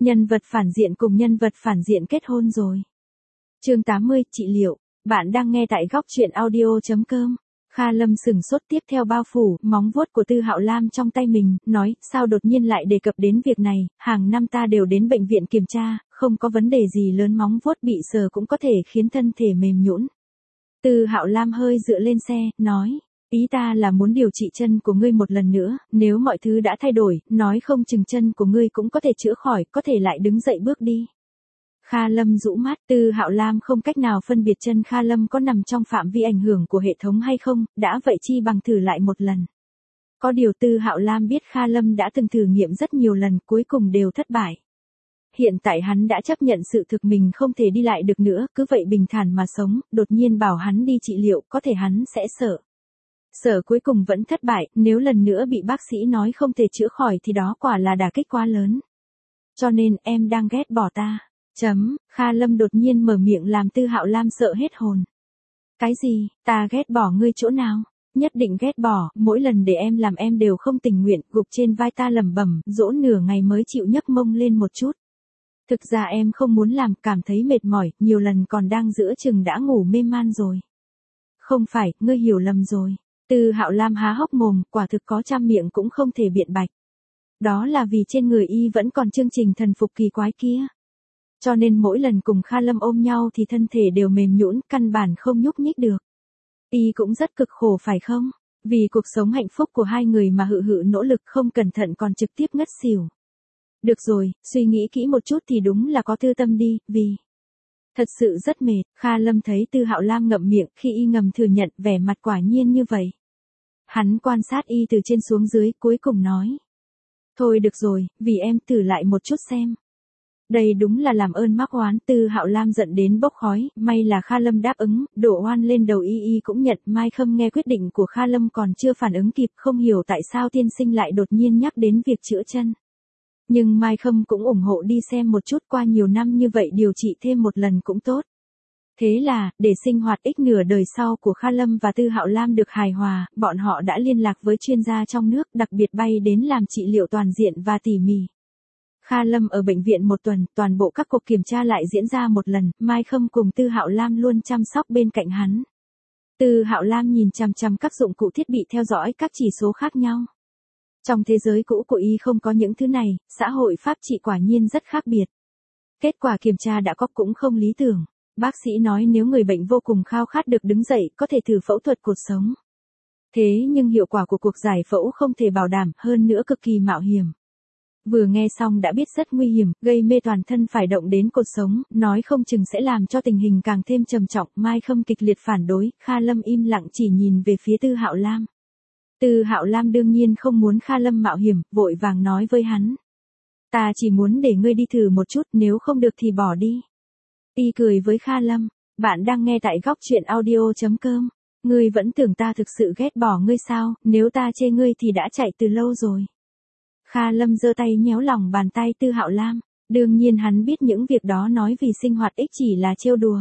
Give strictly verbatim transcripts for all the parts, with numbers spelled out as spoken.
Nhân vật phản diện cùng nhân vật phản diện kết hôn rồi. Chương tám mươi, trị liệu. Bạn đang nghe tại góc truyện audio chấm com. Kha Lâm sửng sốt tiếp theo bao phủ móng vuốt của Tư Hạo Lam trong tay mình, nói, sao đột nhiên lại đề cập đến việc này, hàng năm ta đều đến bệnh viện kiểm tra, không có vấn đề gì lớn, móng vuốt bị sờ cũng có thể khiến thân thể mềm nhũn. Tư Hạo Lam hơi dựa lên xe, nói, ý ta là muốn điều trị chân của ngươi một lần nữa, nếu mọi thứ đã thay đổi, nói không chừng chân của ngươi cũng có thể chữa khỏi, có thể lại đứng dậy bước đi. Kha Lâm rũ mắt, Tư Hạo Lam không cách nào phân biệt chân Kha Lâm có nằm trong phạm vi ảnh hưởng của hệ thống hay không, đã vậy chi bằng thử lại một lần. Có điều Tư Hạo Lam biết Kha Lâm đã từng thử nghiệm rất nhiều lần, cuối cùng đều thất bại. Hiện tại hắn đã chấp nhận sự thực mình không thể đi lại được nữa, cứ vậy bình thản mà sống, đột nhiên bảo hắn đi trị liệu, có thể hắn sẽ sợ. Sợ cuối cùng vẫn thất bại, nếu lần nữa bị bác sĩ nói không thể chữa khỏi thì đó quả là đả kích quá lớn. Cho nên em đang ghét bỏ ta. Chấm, Kha Lâm đột nhiên mở miệng làm Tư Hạo Lam sợ hết hồn. Cái gì, ta ghét bỏ ngươi chỗ nào? Nhất định ghét bỏ, mỗi lần để em làm em đều không tình nguyện, gục trên vai ta lẩm bẩm, dỗ nửa ngày mới chịu nhấc mông lên một chút. Thực ra em không muốn làm, cảm thấy mệt mỏi, nhiều lần còn đang giữa chừng đã ngủ mê man rồi. Không phải, ngươi hiểu lầm rồi. Tư Hạo Lam há hốc mồm, quả thực có trăm miệng cũng không thể biện bạch. Đó là vì trên người y vẫn còn chương trình thần phục kỳ quái kia. Cho nên mỗi lần cùng Kha Lâm ôm nhau thì thân thể đều mềm nhũn, căn bản không nhúc nhích được. Y cũng rất cực khổ phải không? Vì cuộc sống hạnh phúc của hai người mà hự hự nỗ lực, không cẩn thận còn trực tiếp ngất xỉu. Được rồi, suy nghĩ kỹ một chút thì đúng là có tư tâm đi, vì... Thật sự rất mệt, Kha Lâm thấy Tư Hạo Lam ngậm miệng, khi y ngầm thừa nhận, vẻ mặt quả nhiên như vậy. Hắn quan sát y từ trên xuống dưới, cuối cùng nói. Thôi được rồi, vì em thử lại một chút xem. Đây đúng là làm ơn mắc oán, Tư Hạo Lam giận đến bốc khói, may là Kha Lâm đáp ứng, đổ oan lên đầu y y cũng nhận, Mai Khâm nghe quyết định của Kha Lâm còn chưa phản ứng kịp, không hiểu tại sao tiên sinh lại đột nhiên nhắc đến việc chữa chân. Nhưng Mai Khâm cũng ủng hộ đi xem một chút, qua nhiều năm như vậy điều trị thêm một lần cũng tốt. Thế là, để sinh hoạt ích nửa đời sau của Kha Lâm và Tư Hạo Lam được hài hòa, bọn họ đã liên lạc với chuyên gia trong nước, đặc biệt bay đến làm trị liệu toàn diện và tỉ mỉ. Kha Lâm ở bệnh viện một tuần, toàn bộ các cuộc kiểm tra lại diễn ra một lần, Mai Khâm cùng Tư Hạo Lam luôn chăm sóc bên cạnh hắn. Tư Hạo Lam nhìn chằm chằm các dụng cụ thiết bị theo dõi các chỉ số khác nhau. Trong thế giới cũ của y không có những thứ này, xã hội pháp trị quả nhiên rất khác biệt. Kết quả kiểm tra đã có cũng không lý tưởng. Bác sĩ nói nếu người bệnh vô cùng khao khát được đứng dậy, có thể thử phẫu thuật cột sống. Thế nhưng hiệu quả của cuộc giải phẫu không thể bảo đảm, hơn nữa cực kỳ mạo hiểm. Vừa nghe xong đã biết rất nguy hiểm, gây mê toàn thân, phải động đến cột sống, nói không chừng sẽ làm cho tình hình càng thêm trầm trọng. Mai Khâm kịch liệt phản đối, Kha Lâm im lặng chỉ nhìn về phía Tư Hạo Lam. Tư Hạo Lam đương nhiên không muốn Kha Lâm mạo hiểm, vội vàng nói với hắn. Ta chỉ muốn để ngươi đi thử một chút, nếu không được thì bỏ đi. Y cười với Kha Lâm, bạn đang nghe tại góc truyện audio chấm com. Ngươi vẫn tưởng ta thực sự ghét bỏ ngươi sao, nếu ta chê ngươi thì đã chạy từ lâu rồi. Kha Lâm giơ tay nhéo lòng bàn tay Tư Hạo Lam, đương nhiên hắn biết những việc đó nói vì sinh hoạt ích chỉ là trêu đùa.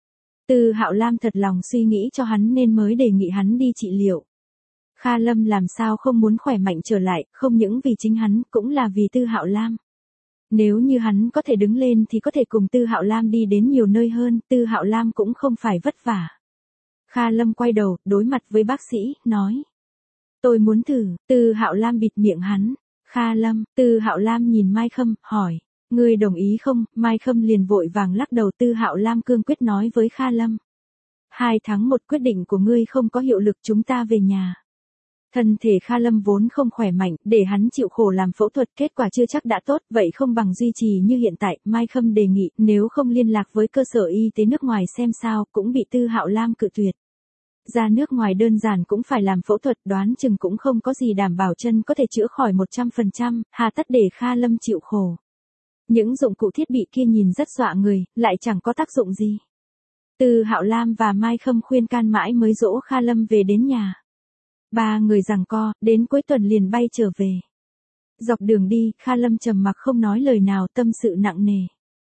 Tư Hạo Lam thật lòng suy nghĩ cho hắn nên mới đề nghị hắn đi trị liệu. Kha Lâm làm sao không muốn khỏe mạnh trở lại, không những vì chính hắn, cũng là vì Tư Hạo Lam. Nếu như hắn có thể đứng lên thì có thể cùng Tư Hạo Lam đi đến nhiều nơi hơn, Tư Hạo Lam cũng không phải vất vả. Kha Lâm quay đầu, đối mặt với bác sĩ, nói. Tôi muốn thử, Tư Hạo Lam bịt miệng hắn. Kha Lâm, Tư Hạo Lam nhìn Mai Khâm, hỏi. Ngươi đồng ý không? Mai Khâm liền vội vàng lắc đầu. Tư Hạo Lam cương quyết nói với Kha Lâm. Hai tháng một quyết định của ngươi không có hiệu lực, chúng ta về nhà. Thân thể Kha Lâm vốn không khỏe mạnh, để hắn chịu khổ làm phẫu thuật, kết quả chưa chắc đã tốt, vậy không bằng duy trì như hiện tại. Mai Khâm đề nghị, nếu không liên lạc với cơ sở y tế nước ngoài xem sao, cũng bị Tư Hạo Lam cự tuyệt. Ra nước ngoài đơn giản cũng phải làm phẫu thuật, đoán chừng cũng không có gì đảm bảo chân có thể chữa khỏi một trăm phần trăm, hà tất để Kha Lâm chịu khổ. Những dụng cụ thiết bị kia nhìn rất dọa người, lại chẳng có tác dụng gì. Tư Hạo Lam và Mai Khâm khuyên can mãi mới dỗ Kha Lâm về đến nhà. Ba người giằng co, đến cuối tuần liền bay trở về. Dọc đường đi, Kha Lâm trầm mặc không nói lời nào, tâm sự nặng nề.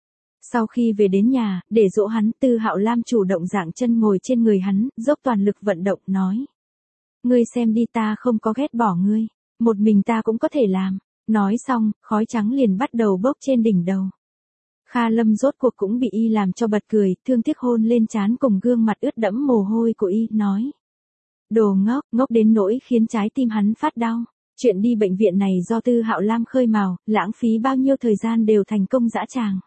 Sau khi về đến nhà, để dỗ hắn, Tư Hạo Lam chủ động giãng chân ngồi trên người hắn, dốc toàn lực vận động, nói. Ngươi xem đi, ta không có ghét bỏ ngươi, một mình ta cũng có thể làm. Nói xong, khói trắng liền bắt đầu bốc trên đỉnh đầu. Kha Lâm rốt cuộc cũng bị y làm cho bật cười, thương tiếc hôn lên trán cùng gương mặt ướt đẫm mồ hôi của y, nói. Đồ ngốc, ngốc đến nỗi khiến trái tim hắn phát đau. Chuyện đi bệnh viện này do Tư Hạo Lam khơi mào, lãng phí bao nhiêu thời gian đều thành công dã tràng.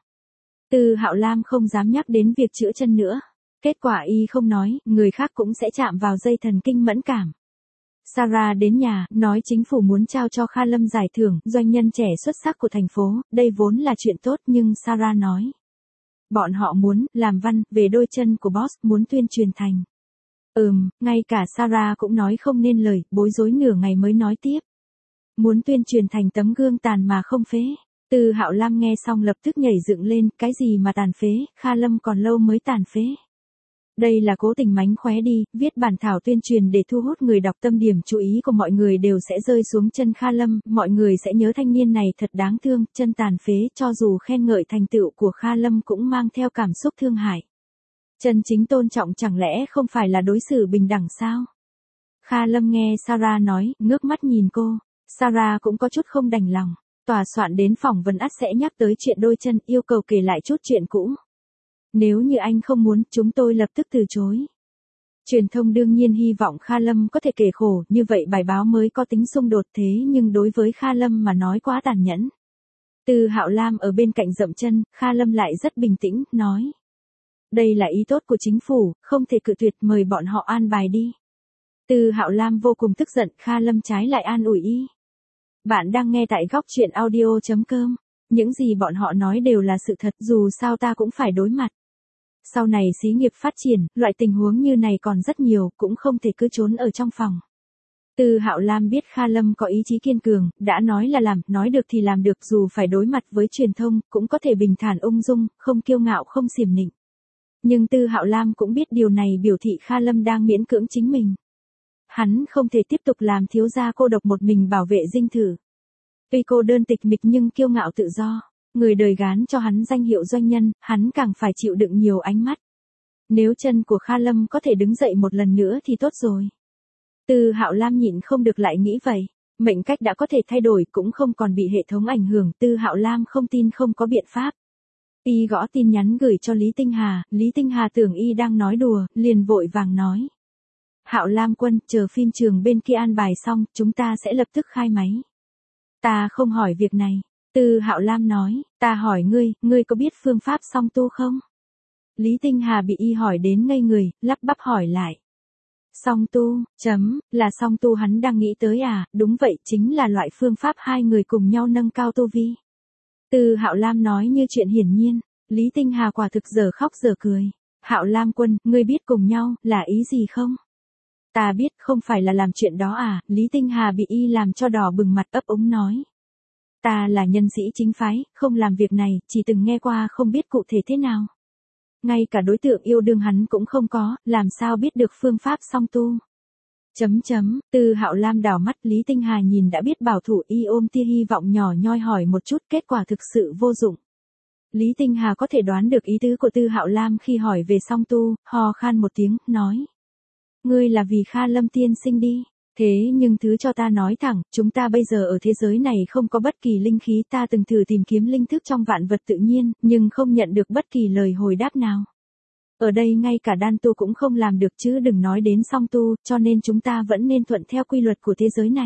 Tư Hạo Lam không dám nhắc đến việc chữa chân nữa. Kết quả y không nói, người khác cũng sẽ chạm vào dây thần kinh mẫn cảm. Sarah đến nhà, nói chính phủ muốn trao cho Kha Lâm giải thưởng doanh nhân trẻ xuất sắc của thành phố, đây vốn là chuyện tốt nhưng Sarah nói. Bọn họ muốn, làm văn, về đôi chân của boss, muốn tuyên truyền thành. Ừm, ngay cả Sarah cũng nói không nên lời, bối rối nửa ngày mới nói tiếp. Muốn tuyên truyền thành tấm gương tàn mà không phế. Tư Hạo Lam nghe xong lập tức nhảy dựng lên, cái gì mà tàn phế, Kha Lâm còn lâu mới tàn phế. Đây là cố tình mánh khóe đi, viết bản thảo tuyên truyền để thu hút người đọc, tâm điểm chú ý của mọi người đều sẽ rơi xuống chân Kha Lâm, mọi người sẽ nhớ thanh niên này thật đáng thương, chân tàn phế, cho dù khen ngợi thành tựu của Kha Lâm cũng mang theo cảm xúc thương hại. Chân chính tôn trọng chẳng lẽ không phải là đối xử bình đẳng sao? Kha Lâm nghe Sarah nói, ngước mắt nhìn cô, Sarah cũng có chút không đành lòng, tòa soạn đến phỏng vấn ắt sẽ nhắc tới chuyện đôi chân, yêu cầu kể lại chút chuyện cũ. Nếu như anh không muốn, chúng tôi lập tức từ chối. Truyền thông đương nhiên hy vọng Kha Lâm có thể kể khổ, như vậy bài báo mới có tính xung đột, thế nhưng đối với Kha Lâm mà nói quá tàn nhẫn. Tư Hạo Lam ở bên cạnh dậm chân, Kha Lâm lại rất bình tĩnh, nói. Đây là ý tốt của chính phủ, không thể cự tuyệt, mời bọn họ an bài đi. Tư Hạo Lam vô cùng tức giận, Kha Lâm trái lại an ủi y. Bạn đang nghe tại góc truyện audio chấm com. Những gì bọn họ nói đều là sự thật, dù sao ta cũng phải đối mặt. Sau này xí nghiệp phát triển, loại tình huống như này còn rất nhiều, cũng không thể cứ trốn ở trong phòng. Tư Hạo Lam biết Kha Lâm có ý chí kiên cường, đã nói là làm, nói được thì làm được, dù phải đối mặt với truyền thông, cũng có thể bình thản ung dung, không kiêu ngạo không xiểm nịnh. Nhưng Tư Hạo Lam cũng biết điều này biểu thị Kha Lâm đang miễn cưỡng chính mình. Hắn không thể tiếp tục làm thiếu gia cô độc một mình bảo vệ dinh thự. Tuy cô đơn tịch mịch nhưng kiêu ngạo tự do. Người đời gán cho hắn danh hiệu doanh nhân, hắn càng phải chịu đựng nhiều ánh mắt. Nếu chân của Kha Lâm có thể đứng dậy một lần nữa thì tốt rồi. Tư Hạo Lam nhịn không được lại nghĩ vậy. Mệnh cách đã có thể thay đổi cũng không còn bị hệ thống ảnh hưởng. Tư Hạo Lam không tin không có biện pháp. Y gõ tin nhắn gửi cho Lý Tinh Hà. Lý Tinh Hà tưởng y đang nói đùa, liền vội vàng nói. Hạo Lam quân, chờ phim trường bên kia an bài xong, chúng ta sẽ lập tức khai máy. Ta không hỏi việc này. Tư Hạo Lam nói, ta hỏi ngươi, ngươi có biết phương pháp song tu không? Lý Tinh Hà bị y hỏi đến ngây người, lắp bắp hỏi lại. Song tu, chấm, là song tu hắn đang nghĩ tới à, đúng vậy, chính là loại phương pháp hai người cùng nhau nâng cao tu vi. Tư Hạo Lam nói như chuyện hiển nhiên, Lý Tinh Hà quả thực giờ khóc giờ cười. Hạo Lam quân, ngươi biết cùng nhau, là ý gì không? Ta biết, không phải là làm chuyện đó à, Lý Tinh Hà bị y làm cho đỏ bừng mặt, ấp úng nói. Ta là nhân sĩ chính phái, không làm việc này, chỉ từng nghe qua không biết cụ thể thế nào. Ngay cả đối tượng yêu đương hắn cũng không có, làm sao biết được phương pháp song tu. Chấm chấm, Tư Hạo Lam đảo mắt, Lý Tinh Hà nhìn đã biết bảo thủ, y ôm tia hy vọng nhỏ nhoi hỏi một chút, kết quả thực sự vô dụng. Lý Tinh Hà có thể đoán được ý tứ của Tư Hạo Lam khi hỏi về song tu, hò khan một tiếng, nói. Ngươi là vì Kha Lâm tiên sinh đi. Thế nhưng thứ cho ta nói thẳng, chúng ta bây giờ ở thế giới này không có bất kỳ linh khí, ta từng thử tìm kiếm linh thức trong vạn vật tự nhiên, nhưng không nhận được bất kỳ lời hồi đáp nào. Ở đây ngay cả đan tu cũng không làm được chứ đừng nói đến song tu, cho nên chúng ta vẫn nên thuận theo quy luật của thế giới này.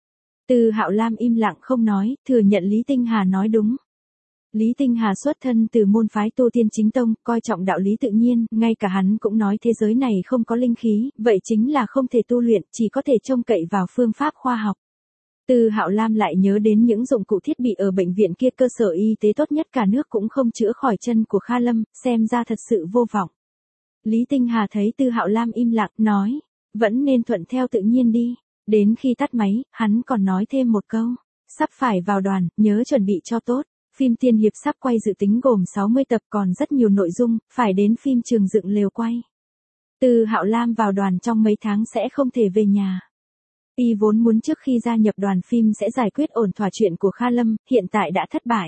Tư Hạo Lam im lặng không nói, thừa nhận Lý Tinh Hà nói đúng. Lý Tinh Hà xuất thân từ môn phái tu tiên chính tông, coi trọng đạo lý tự nhiên, ngay cả hắn cũng nói thế giới này không có linh khí, vậy chính là không thể tu luyện, chỉ có thể trông cậy vào phương pháp khoa học. Tư Hạo Lam lại nhớ đến những dụng cụ thiết bị ở bệnh viện kia, cơ sở y tế tốt nhất cả nước cũng không chữa khỏi chân của Kha Lâm, xem ra thật sự vô vọng. Lý Tinh Hà thấy Tư Hạo Lam im lặng, nói, vẫn nên thuận theo tự nhiên đi. Đến khi tắt máy, hắn còn nói thêm một câu, sắp phải vào đoàn, nhớ chuẩn bị cho tốt. Phim tiên hiệp sắp quay dự tính gồm sáu mươi tập, còn rất nhiều nội dung, phải đến phim trường dựng lều quay. Tư Hạo Lam vào đoàn trong mấy tháng sẽ không thể về nhà. Y vốn muốn trước khi gia nhập đoàn phim sẽ giải quyết ổn thỏa chuyện của Kha Lâm, hiện tại đã thất bại.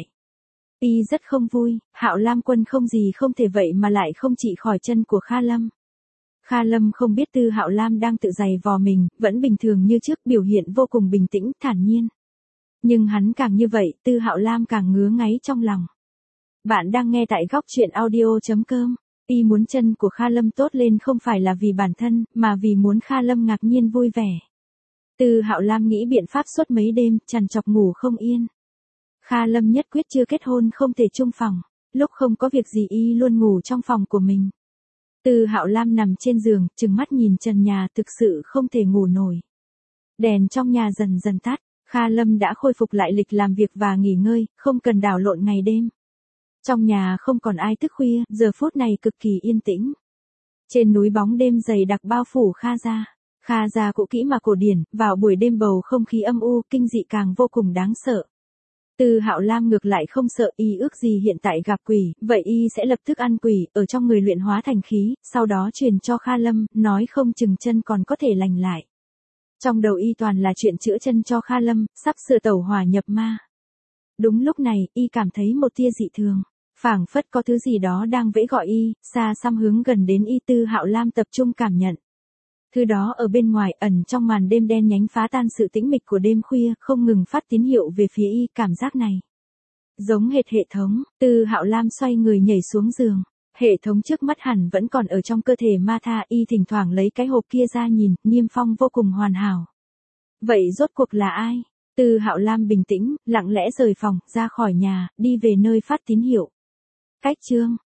Y rất không vui, Hạo Lam quân không gì không thể vậy mà lại không trị khỏi chân của Kha Lâm. Kha Lâm không biết Tư Hạo Lam đang tự giày vò mình, vẫn bình thường như trước, biểu hiện vô cùng bình tĩnh, thản nhiên. Nhưng hắn càng như vậy, Tư Hạo Lam càng ngứa ngáy trong lòng. Bạn đang nghe tại góc truyện audio.com. Y muốn chân của Kha Lâm tốt lên không phải là vì bản thân, mà vì muốn Kha Lâm ngạc nhiên vui vẻ. Tư Hạo Lam nghĩ biện pháp suốt mấy đêm, trằn trọc ngủ không yên. Kha Lâm nhất quyết chưa kết hôn không thể chung phòng, lúc không có việc gì y luôn ngủ trong phòng của mình. Tư Hạo Lam nằm trên giường, trừng mắt nhìn trần nhà thực sự không thể ngủ nổi. Đèn trong nhà dần dần tắt, Kha Lâm đã khôi phục lại lịch làm việc và nghỉ ngơi, không cần đảo lộn ngày đêm. Trong nhà không còn ai thức khuya, giờ phút này cực kỳ yên tĩnh. Trên núi bóng đêm dày đặc bao phủ Kha gia. Kha gia cũ kỹ mà cổ điển, vào buổi đêm bầu không khí âm u, kinh dị càng vô cùng đáng sợ. Tư Hạo Lam ngược lại không sợ, y ước gì hiện tại gặp quỷ, vậy y sẽ lập tức ăn quỷ, ở trong người luyện hóa thành khí, sau đó truyền cho Kha Lâm, nói không chừng chân còn có thể lành lại. Trong đầu y toàn là chuyện chữa chân cho Kha Lâm, sắp sửa tẩu hỏa nhập ma. Đúng lúc này, y cảm thấy một tia dị thường, phảng phất có thứ gì đó đang vẫy gọi y, xa xăm hướng gần đến y. Tư Hạo Lam tập trung cảm nhận. Thứ đó ở bên ngoài, ẩn trong màn đêm đen nhánh phá tan sự tĩnh mịch của đêm khuya, không ngừng phát tín hiệu về phía y. Cảm giác này giống hệt hệ thống. Tư Hạo Lam xoay người nhảy xuống giường. Hệ thống trước mắt hẳn vẫn còn ở trong cơ thể ma tha, y thỉnh thoảng lấy cái hộp kia ra nhìn, niêm phong vô cùng hoàn hảo. Vậy rốt cuộc là ai? Tư Hạo Lam bình tĩnh, lặng lẽ rời phòng, ra khỏi nhà, đi về nơi phát tín hiệu. Cách chương